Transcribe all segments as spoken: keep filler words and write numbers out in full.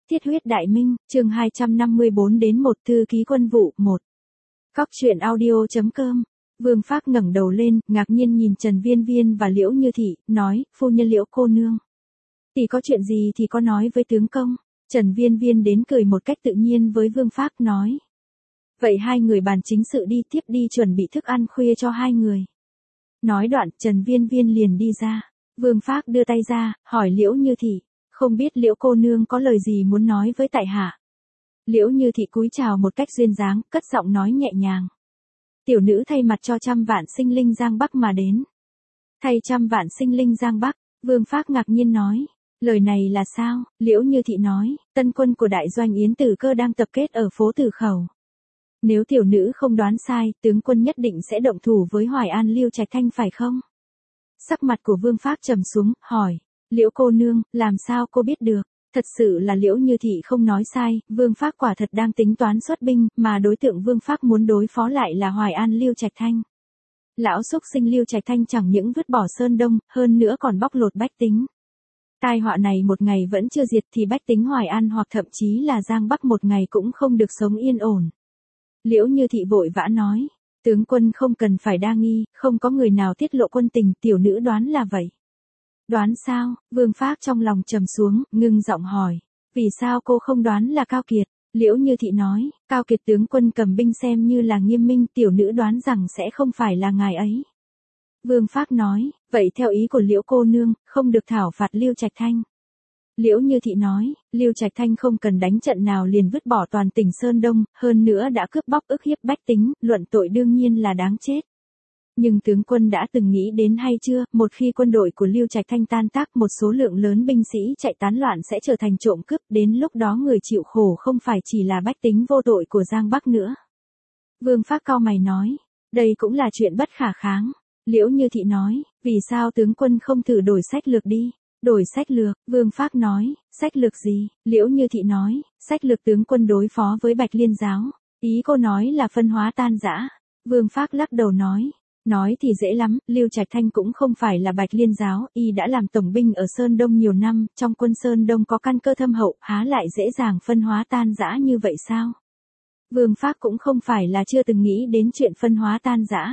Thiết huyết đại minh, chương hai trăm năm mươi bốn đến một thư ký quân vụ, một. Cóc truyện audio.com. Vương Phác ngẩng đầu lên, ngạc nhiên nhìn Trần Viên Viên và Liễu Như Thị, nói, phu nhân Liễu cô nương. Tỷ có chuyện gì thì có nói với tướng công. Trần Viên Viên đến cười một cách tự nhiên với Vương Phác nói. Vậy hai người bàn chính sự đi, tiếp đi chuẩn bị thức ăn khuya cho hai người. Nói đoạn, Trần Viên Viên liền đi ra. Vương Phác đưa tay ra, hỏi Liễu Như Thị, không biết Liễu cô nương có lời gì muốn nói với tại hạ. Liễu Như Thị cúi chào một cách duyên dáng, cất giọng nói nhẹ nhàng. Tiểu nữ thay mặt cho trăm vạn sinh linh Giang Bắc mà đến. Thay trăm vạn sinh linh Giang Bắc, Vương Phác ngạc nhiên nói. Lời này là sao? Liễu Như Thị nói, tân quân của đại doanh Yến Tử Cơ đang tập kết ở phố Tử Khẩu. Nếu tiểu nữ không đoán sai, tướng quân nhất định sẽ động thủ với Hoài An Lưu Trạch Thanh phải không? Sắc mặt của Vương Phác trầm xuống, hỏi. Liễu cô nương, làm sao cô biết được? Thật sự là Liễu Như Thị không nói sai, Vương Phác quả thật đang tính toán xuất binh, mà đối tượng Vương Phác muốn đối phó lại là Hoài An Lưu Trạch Thanh. Lão xúc sinh Lưu Trạch Thanh chẳng những vứt bỏ Sơn Đông, hơn nữa còn bóc lột bách tính. Tai họa này một ngày vẫn chưa diệt thì bách tính Hoài An hoặc thậm chí là Giang Bắc một ngày cũng không được sống yên ổn. Liễu Như Thị vội vã nói, tướng quân không cần phải đa nghi, không có người nào tiết lộ quân tình, tiểu nữ đoán là vậy. Đoán sao? Vương Phác trong lòng trầm xuống, ngưng giọng hỏi. Vì sao cô không đoán là Cao Kiệt? Liễu Như Thị nói, Cao Kiệt tướng quân cầm binh xem như là nghiêm minh, tiểu nữ đoán rằng sẽ không phải là ngài ấy. Vương Phác nói, vậy theo ý của Liễu cô nương, không được thảo phạt Lưu Trạch Thanh. Liễu Như Thị nói, Lưu Trạch Thanh không cần đánh trận nào liền vứt bỏ toàn tỉnh Sơn Đông, hơn nữa đã cướp bóc ức hiếp bách tính, luận tội đương nhiên là đáng chết. Nhưng tướng quân đã từng nghĩ đến hay chưa, một khi quân đội của Lưu Trạch Thanh tan tác, một số lượng lớn binh sĩ chạy tán loạn sẽ trở thành trộm cướp, đến lúc đó người chịu khổ không phải chỉ là bách tính vô tội của Giang Bắc nữa. Vương Phác cau mày nói, đây cũng là chuyện bất khả kháng. Liễu Như Thị nói, vì sao tướng quân không thử đổi sách lược đi? Đổi sách lược, Vương Phác nói, sách lược gì? Liễu Như Thị nói, sách lược tướng quân đối phó với Bạch Liên giáo. Ý cô nói là phân hóa tan rã. Vương Phác lắc đầu nói. Nói thì dễ lắm, Lưu Trạch Thanh cũng không phải là Bạch Liên giáo, y đã làm tổng binh ở Sơn Đông nhiều năm, trong quân Sơn Đông có căn cơ thâm hậu, há lại dễ dàng phân hóa tan rã như vậy sao? Vương Phác cũng không phải là chưa từng nghĩ đến chuyện phân hóa tan rã.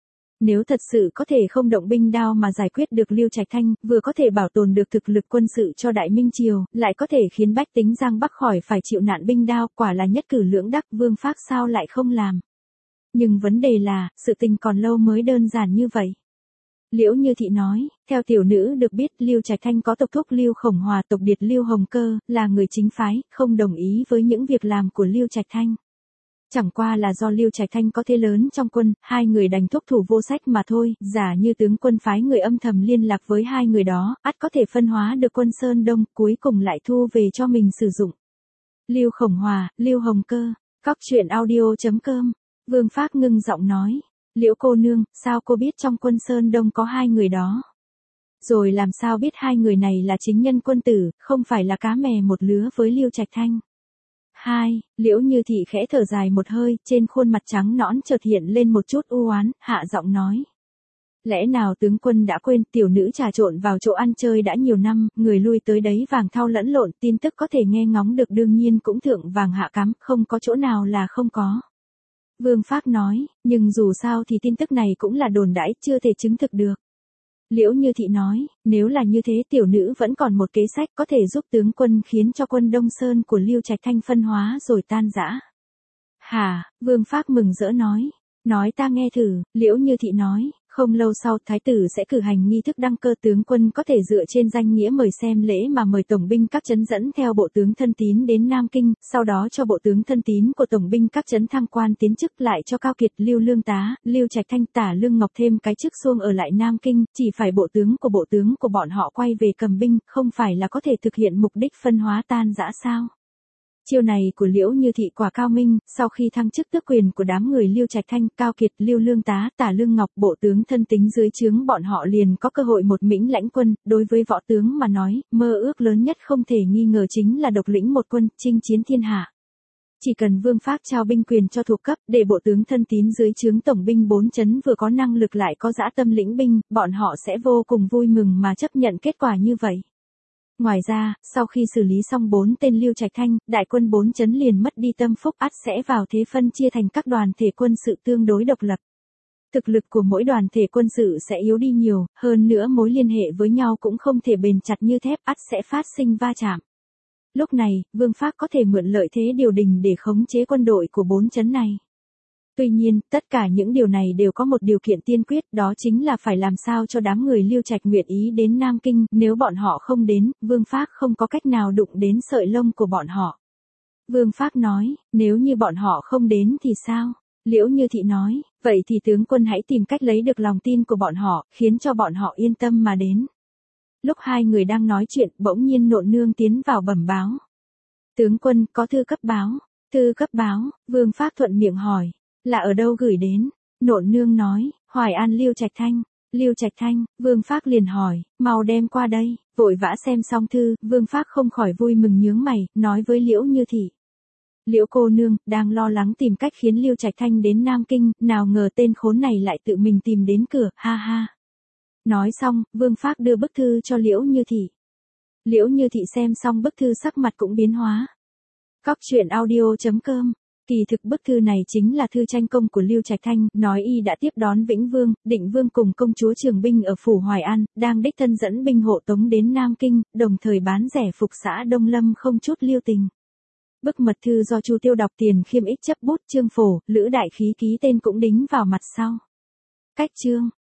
Nếu thật sự có thể không động binh đao mà giải quyết được Lưu Trạch Thanh, vừa có thể bảo tồn được thực lực quân sự cho Đại Minh Triều, lại có thể khiến bách tính Giang Bắc khỏi phải chịu nạn binh đao, quả là nhất cử lưỡng đắc, Vương Phác sao lại không làm? Nhưng vấn đề là, sự tình còn lâu mới đơn giản như vậy. Liễu Như Thị nói, theo tiểu nữ được biết Lưu Trạch Thanh có tộc thúc Lưu Khổng Hòa tộc điệt Lưu Hồng Cơ, là người chính phái, không đồng ý với những việc làm của Lưu Trạch Thanh. Chẳng qua là do Lưu Trạch Thanh có thế lớn trong quân, hai người đành thúc thủ vô sách mà thôi, giả như tướng quân phái người âm thầm liên lạc với hai người đó, ắt có thể phân hóa được quân Sơn Đông, cuối cùng lại thu về cho mình sử dụng. Lưu Khổng Hòa, Lưu Hồng Cơ, cóc truyện audio.com. Vương Phác ngưng giọng nói, Liễu cô nương, sao cô biết trong quân Sơn Đông có hai người đó? Rồi làm sao biết hai người này là chính nhân quân tử, không phải là cá mè một lứa với Lưu Trạch Thanh? Hai, Liễu Như Thị khẽ thở dài một hơi, trên khuôn mặt trắng nõn chợt hiện lên một chút u oán, hạ giọng nói. Lẽ nào tướng quân đã quên tiểu nữ trà trộn vào chỗ ăn chơi đã nhiều năm, người lui tới đấy vàng thau lẫn lộn, tin tức có thể nghe ngóng được đương nhiên cũng thượng vàng hạ cám, không có chỗ nào là không có. Vương Phác nói, nhưng dù sao thì tin tức này cũng là đồn đãi, chưa thể chứng thực được. Liễu Như Thị nói, nếu là như thế tiểu nữ vẫn còn một kế sách có thể giúp tướng quân khiến cho quân Đông Sơn của Lưu Trạch Thanh phân hóa rồi tan rã. Hả, Vương Phác mừng rỡ nói, nói ta nghe thử, Liễu Như Thị nói. Không lâu sau, Thái tử sẽ cử hành nghi thức đăng cơ, tướng quân có thể dựa trên danh nghĩa mời xem lễ mà mời tổng binh các trấn dẫn theo bộ tướng thân tín đến Nam Kinh, sau đó cho bộ tướng thân tín của tổng binh các trấn thăng quan tiến chức, lại cho Cao Kiệt, Lưu Lương Tá, Lưu Trạch Thanh, Tả Lương Ngọc thêm cái chức xuông ở lại Nam Kinh, chỉ phải bộ tướng của bộ tướng của bọn họ quay về cầm binh, không phải là có thể thực hiện mục đích phân hóa tan rã sao? Chiêu này của Liễu Như Thị quả cao minh, sau khi thăng chức tước quyền của đám người Lưu Trạch Thanh, Cao Kiệt, Lưu Lương Tá, Tả Lương Ngọc, bộ tướng thân tín dưới trướng bọn họ liền có cơ hội một mình lãnh quân, đối với võ tướng mà nói, mơ ước lớn nhất không thể nghi ngờ chính là độc lĩnh một quân, chinh chiến thiên hạ. Chỉ cần Vương Phác trao binh quyền cho thuộc cấp, để bộ tướng thân tín dưới trướng tổng binh bốn chấn vừa có năng lực lại có dã tâm lĩnh binh, bọn họ sẽ vô cùng vui mừng mà chấp nhận kết quả như vậy. Ngoài ra, sau khi xử lý xong bốn tên Lưu Trạch Thanh, đại quân bốn chấn liền mất đi tâm phúc, ắt sẽ vào thế phân chia thành các đoàn thể quân sự tương đối độc lập. Thực lực của mỗi đoàn thể quân sự sẽ yếu đi nhiều, hơn nữa mối liên hệ với nhau cũng không thể bền chặt như thép, ắt sẽ phát sinh va chạm. Lúc này, Vương Phác có thể mượn lợi thế điều đình để khống chế quân đội của bốn chấn này. Tuy nhiên, tất cả những điều này đều có một điều kiện tiên quyết, đó chính là phải làm sao cho đám người Lưu Trạch nguyện ý đến Nam Kinh, nếu bọn họ không đến, Vương Phác không có cách nào đụng đến sợi lông của bọn họ. Vương Phác nói, nếu như bọn họ không đến thì sao? Liễu Như Thị nói, vậy thì tướng quân hãy tìm cách lấy được lòng tin của bọn họ, khiến cho bọn họ yên tâm mà đến. Lúc hai người đang nói chuyện, bỗng nhiên Nộn Nương tiến vào bẩm báo. Tướng quân, có thư cấp báo. Thư cấp báo, Vương Phác thuận miệng hỏi, là ở đâu gửi đến? Nộn Nương nói, Hoài An Lưu Trạch Thanh. Lưu Trạch Thanh, Vương Phác liền hỏi, mau đem qua đây. Vội vã xem xong thư, Vương Phác không khỏi vui mừng nhướng mày, nói với Liễu Như Thị. Liễu cô nương, đang lo lắng tìm cách khiến Lưu Trạch Thanh đến Nam Kinh, nào ngờ tên khốn này lại tự mình tìm đến cửa, ha ha. Nói xong, Vương Phác đưa bức thư cho Liễu Như Thị. Liễu Như Thị xem xong bức thư sắc mặt cũng biến hóa. Cóc truyện audio chấm com. Kỳ thực bức thư này chính là thư tranh công của Lưu Trạch Thanh, nói y đã tiếp đón Vĩnh Vương, Định Vương cùng công chúa Trường Binh ở phủ Hoài An, đang đích thân dẫn binh hộ tống đến Nam Kinh, đồng thời bán rẻ phục xã Đông Lâm không chút lưu tình. Bức mật thư do Chu Tiêu đọc tiền khiêm ích chấp bút, Trương Phổ, Lữ Đại Khí ký tên cũng đính vào mặt sau. Cách chương